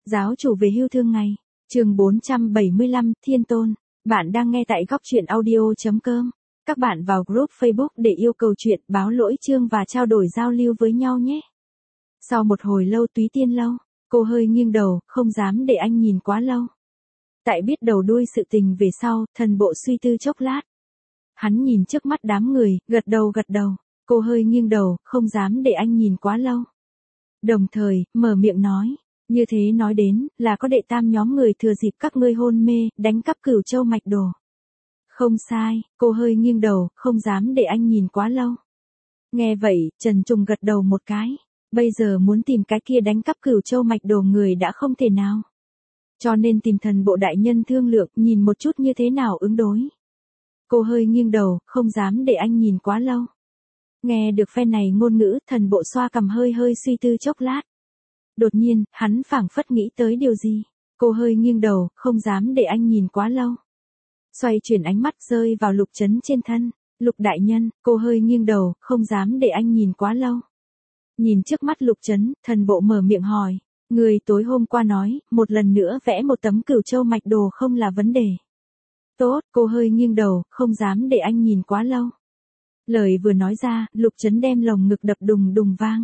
Giáo chủ về hưu thương ngày. Chương 475, Thiên Tôn. Bạn đang nghe tại goctruyện audio.com. Các bạn vào group Facebook để yêu cầu chuyện, báo lỗi chương và trao đổi giao lưu với nhau nhé. Sau một hồi lâu Túy Tiên lâu, cô hơi nghiêng đầu, không dám để anh nhìn quá lâu. Tại biết đầu đuôi sự tình về sau, thần bộ suy tư chốc lát. Hắn nhìn trước mắt đám người, gật đầu. Cô hơi nghiêng đầu, không dám để anh nhìn quá lâu. Đồng thời, mở miệng nói. Như thế nói đến, là có đệ tam nhóm người thừa dịp các ngươi hôn mê, đánh cắp Cửu Châu mạch đồ. Không sai, cô hơi nghiêng đầu, không dám để anh nhìn quá lâu. Nghe vậy, Trần Trùng gật đầu một cái. Bây giờ muốn tìm cái kia đánh cắp Cửu Châu mạch đồ người đã không thể nào. Cho nên tìm thần bộ đại nhân thương lượng, nhìn một chút như thế nào ứng đối. Cô hơi nghiêng đầu, không dám để anh nhìn quá lâu. Nghe được phe này ngôn ngữ, thần bộ xoa cằm hơi suy tư chốc lát. Đột nhiên, hắn phảng phất nghĩ tới điều gì. Cô hơi nghiêng đầu, không dám để anh nhìn quá lâu. Xoay chuyển ánh mắt rơi vào Lục Trấn trên thân. Lục đại nhân, cô hơi nghiêng đầu, không dám để anh nhìn quá lâu. Nhìn trước mắt Lục Trấn, thần bộ mở miệng hỏi. Người tối hôm qua nói, một lần nữa vẽ một tấm Cửu Châu mạch đồ không là vấn đề. Tốt, cô hơi nghiêng đầu, không dám để anh nhìn quá lâu. Lời vừa nói ra, Lục Trấn đem lồng ngực đập đùng đùng vang.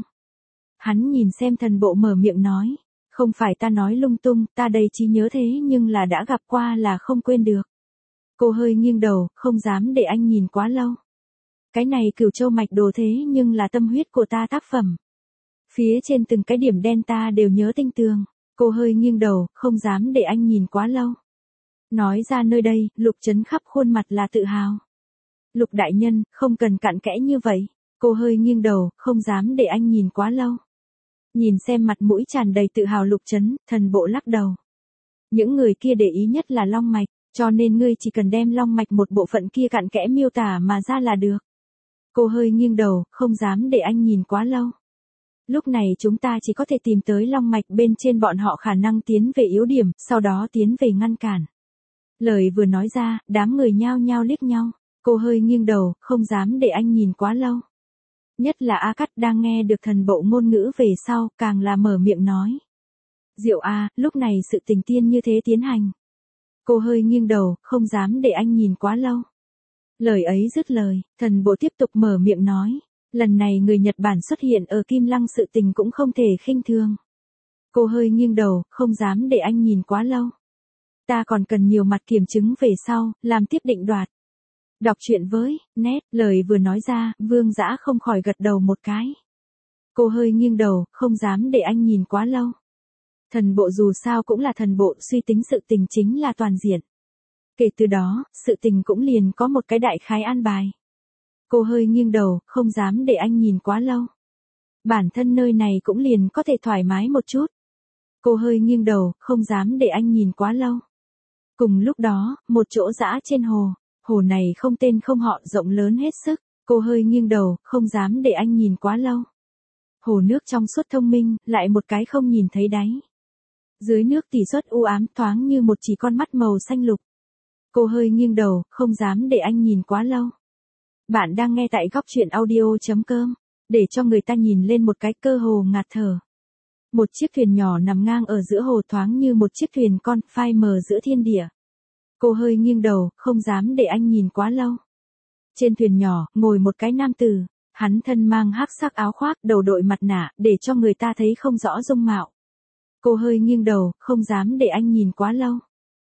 Hắn nhìn xem thần bộ mở miệng nói. Không phải ta nói lung tung, ta đầy trí nhớ thế nhưng là đã gặp qua là không quên được. Cô hơi nghiêng đầu, không dám để anh nhìn quá lâu. Cái này Cửu Châu mạch đồ thế nhưng là tâm huyết của ta tác phẩm. Phía trên từng cái điểm đen ta đều nhớ tinh tường. Cô hơi nghiêng đầu, không dám để anh nhìn quá lâu. Nói ra nơi đây, Lục Trấn khắp khuôn mặt là tự hào. Lục đại nhân, không cần cặn kẽ như vậy. Cô hơi nghiêng đầu, không dám để anh nhìn quá lâu. Nhìn xem mặt mũi tràn đầy tự hào Lục Trấn, thần bộ lắc đầu. Những người kia để ý nhất là long mạch, cho nên ngươi chỉ cần đem long mạch một bộ phận kia cặn kẽ miêu tả mà ra là được. Cô hơi nghiêng đầu, không dám để anh nhìn quá lâu. Lúc này chúng ta chỉ có thể tìm tới long mạch bên trên bọn họ khả năng tiến về yếu điểm, sau đó tiến về ngăn cản. Lời vừa nói ra, đám người nhao nhao liếc nhau. Cô hơi nghiêng đầu, không dám để anh nhìn quá lâu. Nhất là A Cắt đang nghe được thần bộ ngôn ngữ về sau, càng là mở miệng nói. Diệu A, lúc này sự tình tiên như thế tiến hành. Cô hơi nghiêng đầu, không dám để anh nhìn quá lâu. Lời ấy dứt lời, thần bộ tiếp tục mở miệng nói. Lần này người Nhật Bản xuất hiện ở Kim Lăng sự tình cũng không thể khinh thường. Cô hơi nghiêng đầu, không dám để anh nhìn quá lâu. Ta còn cần nhiều mặt kiểm chứng về sau, làm tiếp định đoạt. Đọc truyện với, nét, lời vừa nói ra, Vương Dã không khỏi gật đầu một cái. Cô hơi nghiêng đầu, không dám để anh nhìn quá lâu. Thần bộ dù sao cũng là thần bộ, suy tính sự tình chính là toàn diện. Kể từ đó, sự tình cũng liền có một cái đại khái an bài. Cô hơi nghiêng đầu, không dám để anh nhìn quá lâu. Bản thân nơi này cũng liền có thể thoải mái một chút. Cô hơi nghiêng đầu, không dám để anh nhìn quá lâu. Cùng lúc đó, một chỗ dã trên hồ. Hồ này không tên không họ, rộng lớn hết sức. Cô hơi nghiêng đầu, không dám để anh nhìn quá lâu. Hồ nước trong suốt thông minh, lại một cái không nhìn thấy đáy. Dưới nước tỉ suất u ám thoáng như một chỉ con mắt màu xanh lục. Cô hơi nghiêng đầu, không dám để anh nhìn quá lâu. Bạn đang nghe tại goctruyện audio.com. Để cho người ta nhìn lên một cái cơ hồ ngạt thở. Một chiếc thuyền nhỏ nằm ngang ở giữa hồ thoáng như một chiếc thuyền con, phai mờ giữa thiên địa. Cô hơi nghiêng đầu, không dám để anh nhìn quá lâu. Trên thuyền nhỏ, ngồi một cái nam tử. Hắn thân mang hắc sắc áo khoác, đầu đội mặt nạ, để cho người ta thấy không rõ dung mạo. Cô hơi nghiêng đầu, không dám để anh nhìn quá lâu.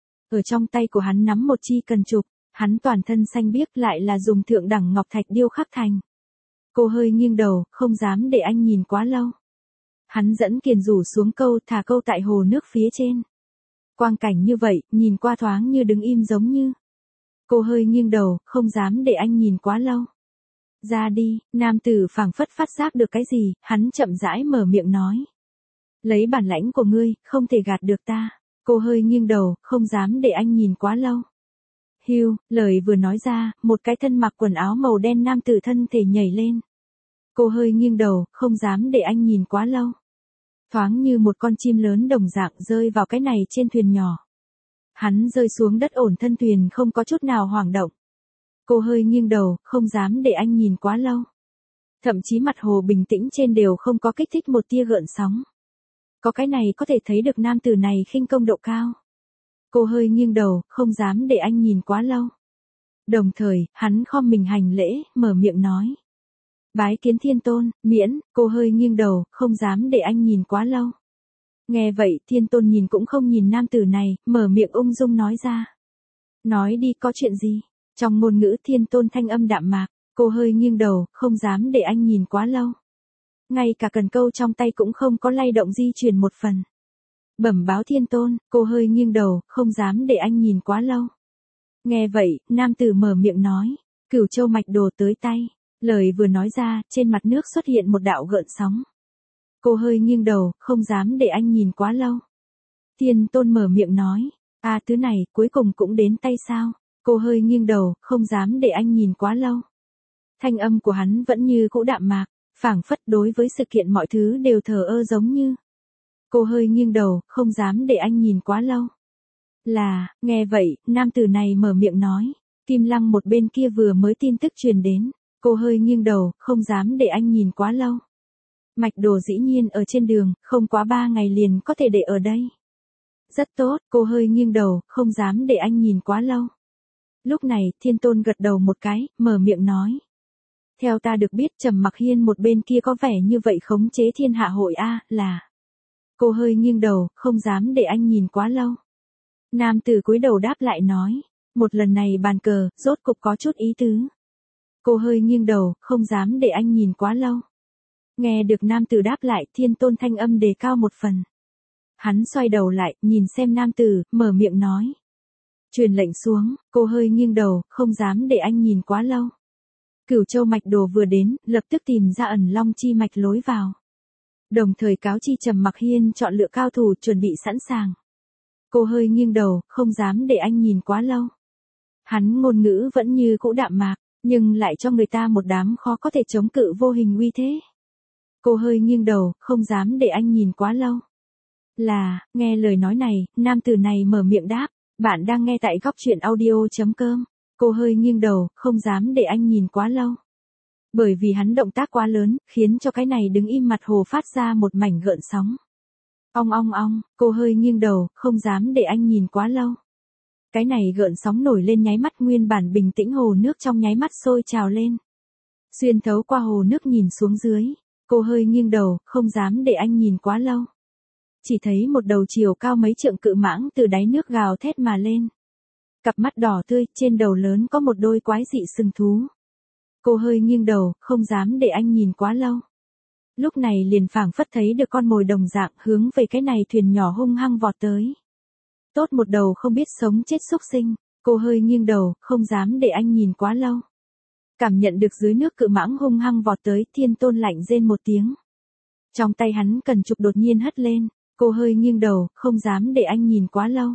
Ở trong tay của hắn nắm một chi cần trục. Hắn toàn thân xanh biếc lại là dùng thượng đẳng ngọc thạch điêu khắc thành. Cô hơi nghiêng đầu, không dám để anh nhìn quá lâu. Hắn dẫn kiền rủ xuống câu, thả câu tại hồ nước phía trên. Quang cảnh như vậy, nhìn qua thoáng như đứng im giống như. Cô hơi nghiêng đầu, không dám để anh nhìn quá lâu. Ra đi, nam tử phảng phất phát giác được cái gì, hắn chậm rãi mở miệng nói. Lấy bản lãnh của ngươi, không thể gạt được ta. Cô hơi nghiêng đầu, không dám để anh nhìn quá lâu. Hưu, lời vừa nói ra, một cái thân mặc quần áo màu đen nam tử thân thể nhảy lên. Cô hơi nghiêng đầu, không dám để anh nhìn quá lâu. Thoáng như một con chim lớn đồng dạng rơi vào cái này trên thuyền nhỏ. Hắn rơi xuống đất ổn thân thuyền không có chút nào hoảng động. Cô hơi nghiêng đầu, không dám để anh nhìn quá lâu. Thậm chí mặt hồ bình tĩnh trên đều không có kích thích một tia gợn sóng. Có cái này có thể thấy được nam tử này khinh công độ cao. Cô hơi nghiêng đầu, không dám để anh nhìn quá lâu. Đồng thời, hắn khom mình hành lễ, mở miệng nói. Bái kiến thiên tôn, miễn, cô hơi nghiêng đầu, không dám để anh nhìn quá lâu. Nghe vậy, thiên tôn nhìn cũng không nhìn nam tử này, mở miệng ung dung nói ra. Nói đi, có chuyện gì? Trong ngôn ngữ thiên tôn thanh âm đạm mạc, cô hơi nghiêng đầu, không dám để anh nhìn quá lâu. Ngay cả cần câu trong tay cũng không có lay động di chuyển một phần. Bẩm báo thiên tôn, cô hơi nghiêng đầu, không dám để anh nhìn quá lâu. Nghe vậy, nam tử mở miệng nói, Cửu Châu mạch đồ tới tay. Lời vừa nói ra, trên mặt nước xuất hiện một đạo gợn sóng. Cô hơi nghiêng đầu, không dám để anh nhìn quá lâu. Thiên tôn mở miệng nói, thứ này, cuối cùng cũng đến tay sao? Cô hơi nghiêng đầu, không dám để anh nhìn quá lâu. Thanh âm của hắn vẫn như cũ đạm mạc, phảng phất đối với sự kiện mọi thứ đều thờ ơ giống như. Cô hơi nghiêng đầu, không dám để anh nhìn quá lâu. Nghe vậy, nam tử này mở miệng nói, Kim Lăng một bên kia vừa mới tin tức truyền đến. Cô hơi nghiêng đầu, không dám để anh nhìn quá lâu. Mạch đồ dĩ nhiên ở trên đường, không quá 3 ngày liền có thể để ở đây. Rất tốt, cô hơi nghiêng đầu, không dám để anh nhìn quá lâu. Lúc này, thiên tôn gật đầu một cái, mở miệng nói. Theo ta được biết Trầm Mặc Hiên một bên kia có vẻ như vậy khống chế thiên hạ hội Cô hơi nghiêng đầu, không dám để anh nhìn quá lâu. Nam tử cúi đầu đáp lại nói. Một lần này bàn cờ, rốt cục có chút ý tứ. Cô hơi nghiêng đầu, không dám để anh nhìn quá lâu. Nghe được nam tử đáp lại, thiên tôn thanh âm đề cao một phần. Hắn xoay đầu lại, nhìn xem nam tử, mở miệng nói. Truyền lệnh xuống, cô hơi nghiêng đầu, không dám để anh nhìn quá lâu. Cửu Châu mạch đồ vừa đến, lập tức tìm ra ẩn long chi mạch lối vào. Đồng thời cáo chi Trầm Mặc Hiên chọn lựa cao thủ chuẩn bị sẵn sàng. Cô hơi nghiêng đầu, không dám để anh nhìn quá lâu. Hắn ngôn ngữ vẫn như cũ đạm mạc, nhưng lại cho người ta một đám khó có thể chống cự vô hình uy thế. Cô hơi nghiêng đầu, không dám để anh nhìn quá lâu. Nghe lời nói này, nam tử này mở miệng đáp, bạn đang nghe tại góc truyện audio.com. Cô hơi nghiêng đầu, không dám để anh nhìn quá lâu. Bởi vì hắn động tác quá lớn, khiến cho cái này đứng im mặt hồ phát ra một mảnh gợn sóng. Ong ong ong, cô hơi nghiêng đầu, không dám để anh nhìn quá lâu. Cái này gợn sóng nổi lên nháy mắt nguyên bản bình tĩnh hồ nước trong nháy mắt sôi trào lên. Xuyên thấu qua hồ nước nhìn xuống dưới, cô hơi nghiêng đầu, không dám để anh nhìn quá lâu. Chỉ thấy một đầu chiều cao mấy trượng cự mãng từ đáy nước gào thét mà lên. Cặp mắt đỏ tươi, trên đầu lớn có một đôi quái dị sừng thú. Cô hơi nghiêng đầu, không dám để anh nhìn quá lâu. Lúc này liền phảng phất thấy được con mồi đồng dạng hướng về cái này thuyền nhỏ hung hăng vọt tới. Tốt một đầu không biết sống chết xúc sinh, cô hơi nghiêng đầu, không dám để anh nhìn quá lâu. Cảm nhận được dưới nước cự mãng hung hăng vọt tới, thiên tôn lạnh rên một tiếng. Trong tay hắn cần trục đột nhiên hất lên, cô hơi nghiêng đầu, không dám để anh nhìn quá lâu.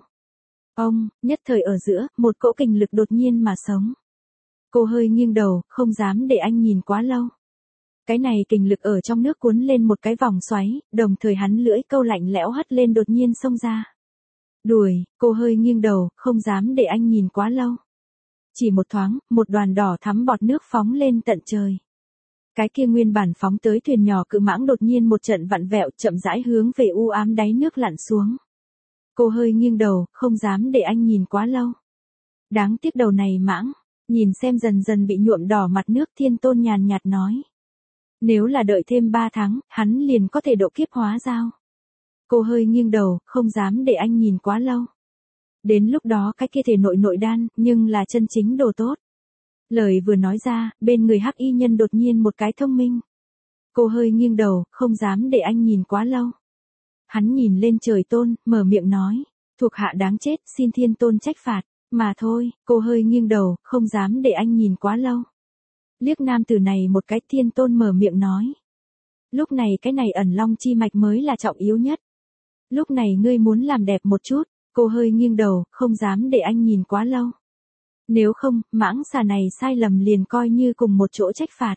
Nhất thời ở giữa, một cỗ kình lực đột nhiên mà sống. Cô hơi nghiêng đầu, không dám để anh nhìn quá lâu. Cái này kình lực ở trong nước cuốn lên một cái vòng xoáy, đồng thời hắn lưỡi câu lạnh lẽo hất lên đột nhiên xông ra. Đuổi, cô hơi nghiêng đầu, không dám để anh nhìn quá lâu. Chỉ một thoáng, một đoàn đỏ thắm bọt nước phóng lên tận trời. Cái kia nguyên bản phóng tới thuyền nhỏ cự mãng đột nhiên một trận vặn vẹo chậm rãi hướng về u ám đáy nước lặn xuống. Cô hơi nghiêng đầu, không dám để anh nhìn quá lâu. Đáng tiếc đầu này mãng, nhìn xem dần dần bị nhuộm đỏ mặt nước, thiên tôn nhàn nhạt nói. Nếu là đợi thêm 3 tháng, hắn liền có thể độ kiếp hóa giao. Cô hơi nghiêng đầu, không dám để anh nhìn quá lâu. Đến lúc đó cái kia thể nội đan, nhưng là chân chính đồ tốt. Lời vừa nói ra, bên người hắc y nhân đột nhiên một cái thông minh. Cô hơi nghiêng đầu, không dám để anh nhìn quá lâu. Hắn nhìn lên trời tôn, mở miệng nói, thuộc hạ đáng chết, xin thiên tôn trách phạt, mà thôi, cô hơi nghiêng đầu, không dám để anh nhìn quá lâu. Liếc nam tử này một cái, thiên tôn mở miệng nói. Lúc này cái này ẩn long chi mạch mới là trọng yếu nhất. Lúc này ngươi muốn làm đẹp một chút, cô hơi nghiêng đầu, không dám để anh nhìn quá lâu. Nếu không, mãng xà này sai lầm liền coi như cùng một chỗ trách phạt.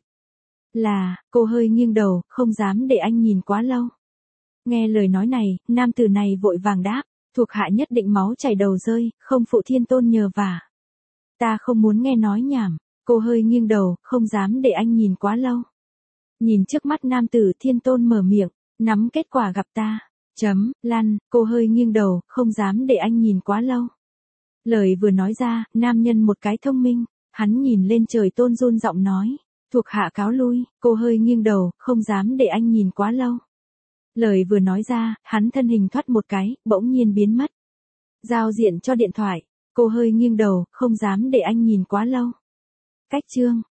Cô hơi nghiêng đầu, không dám để anh nhìn quá lâu. Nghe lời nói này, nam tử này vội vàng đáp, thuộc hạ nhất định máu chảy đầu rơi, không phụ thiên tôn nhờ vả. Ta không muốn nghe nói nhảm, cô hơi nghiêng đầu, không dám để anh nhìn quá lâu. Nhìn trước mắt nam tử, thiên tôn mở miệng, nắm kết quả gặp ta. Lăn, cô hơi nghiêng đầu, không dám để anh nhìn quá lâu. Lời vừa nói ra, nam nhân một cái thông minh, hắn nhìn lên trời tôn run giọng nói, thuộc hạ cáo lui, cô hơi nghiêng đầu, không dám để anh nhìn quá lâu. Lời vừa nói ra, hắn thân hình thoát một cái, bỗng nhiên biến mất. Giao diện cho điện thoại, cô hơi nghiêng đầu, không dám để anh nhìn quá lâu. Cách chương